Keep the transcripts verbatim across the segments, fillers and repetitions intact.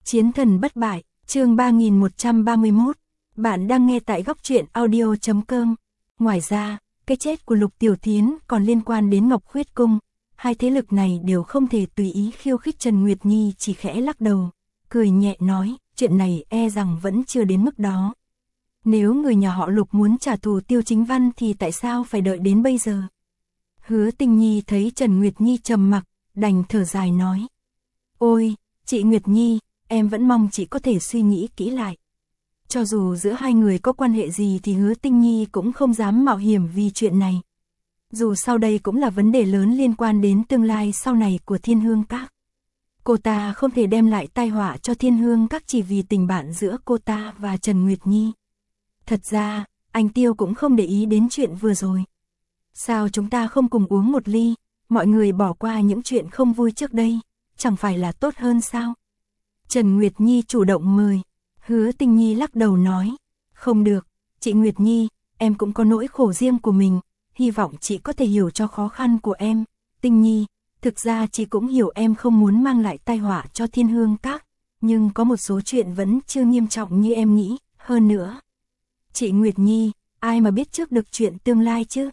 Chiến thần bất bại, chương ba nghìn một trăm ba mươi mốt. Bạn đang nghe tại góc truyện audio chấm com. Ngoài ra, cái chết của Lục Tiểu Thiến còn liên quan đến Ngọc Khuyết Cung. Hai thế lực này đều không thể tùy ý khiêu khích. Trần Nguyệt Nhi chỉ khẽ lắc đầu, cười nhẹ nói, chuyện này e rằng vẫn chưa đến mức đó. Nếu người nhà họ Lục muốn trả thù Tiêu Chính Văn thì tại sao phải đợi đến bây giờ? Hứa Tinh Nhi thấy Trần Nguyệt Nhi trầm mặc, đành thở dài nói. Ôi, chị Nguyệt Nhi, em vẫn mong chị có thể suy nghĩ kỹ lại. Cho dù giữa hai người có quan hệ gì thì Hứa Tinh Nhi cũng không dám mạo hiểm vì chuyện này. Dù sau đây cũng là vấn đề lớn liên quan đến tương lai sau này của Thiên Hương Các. Cô ta không thể đem lại tai họa cho Thiên Hương Các chỉ vì tình bạn giữa cô ta và Trần Nguyệt Nhi. Thật ra, anh Tiêu cũng không để ý đến chuyện vừa rồi. Sao chúng ta không cùng uống một ly, mọi người bỏ qua những chuyện không vui trước đây, chẳng phải là tốt hơn sao? Trần Nguyệt Nhi chủ động mời. Hứa Tinh Nhi lắc đầu nói, không được, chị Nguyệt Nhi, em cũng có nỗi khổ riêng của mình, hy vọng chị có thể hiểu cho khó khăn của em. Tinh Nhi, thực ra chị cũng hiểu em không muốn mang lại tai họa cho Thiên Hương Các, nhưng có một số chuyện vẫn chưa nghiêm trọng như em nghĩ, hơn nữa. Chị Nguyệt Nhi, ai mà biết trước được chuyện tương lai chứ?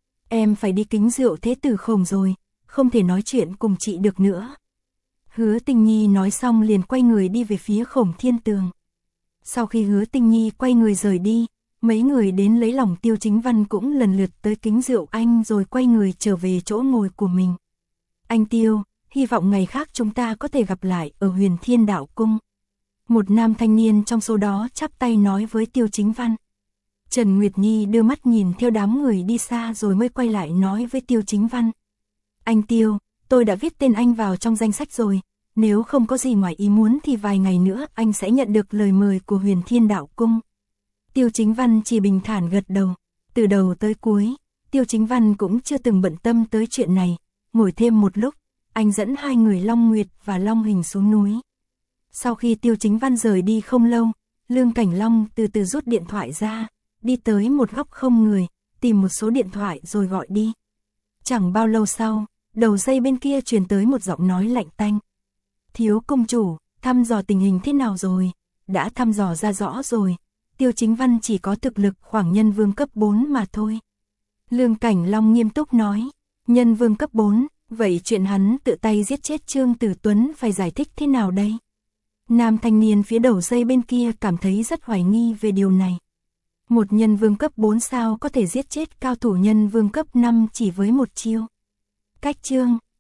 Em phải đi kính rượu Thế Tử Khổng rồi, không thể nói chuyện cùng chị được nữa. Hứa Tinh Nhi nói xong liền quay người đi về phía Khổng Thiên Tường. Sau khi Hứa Tinh Nhi quay người rời đi, mấy người đến lấy lòng Tiêu Chính Văn cũng lần lượt tới kính rượu anh rồi quay người trở về chỗ ngồi của mình. Anh Tiêu, hy vọng ngày khác chúng ta có thể gặp lại ở Huyền Thiên Đạo Cung. Một nam thanh niên trong số đó chắp tay nói với Tiêu Chính Văn. Trần Nguyệt Nhi đưa mắt nhìn theo đám người đi xa rồi mới quay lại nói với Tiêu Chính Văn. Anh Tiêu, tôi đã viết tên anh vào trong danh sách rồi, nếu không có gì ngoài ý muốn thì vài ngày nữa anh sẽ nhận được lời mời của Huyền Thiên Đạo Cung. Tiêu Chính Văn chỉ bình thản gật đầu, từ đầu tới cuối, Tiêu Chính Văn cũng chưa từng bận tâm tới chuyện này, ngồi thêm một lúc, anh dẫn hai người Long Nguyệt và Long Hình xuống núi. Sau khi Tiêu Chính Văn rời đi không lâu, Lương Cảnh Long từ từ rút điện thoại ra, đi tới một góc không người, tìm một số điện thoại rồi gọi đi. Chẳng bao lâu sau, đầu dây bên kia truyền tới một giọng nói lạnh tanh. Thiếu công chủ, thăm dò tình hình thế nào rồi? Đã thăm dò ra rõ rồi, Tiêu Chính Văn chỉ có thực lực khoảng nhân vương cấp bốn mà thôi. Lương Cảnh Long nghiêm túc nói, nhân vương cấp bốn, vậy chuyện hắn tự tay giết chết Trương Tử Tuấn phải giải thích thế nào đây? Nam thanh niên phía đầu dây bên kia cảm thấy rất hoài nghi về điều này. Một nhân vương cấp bốn sao có thể giết chết cao thủ nhân vương cấp năm chỉ với một chiêu? Cách chương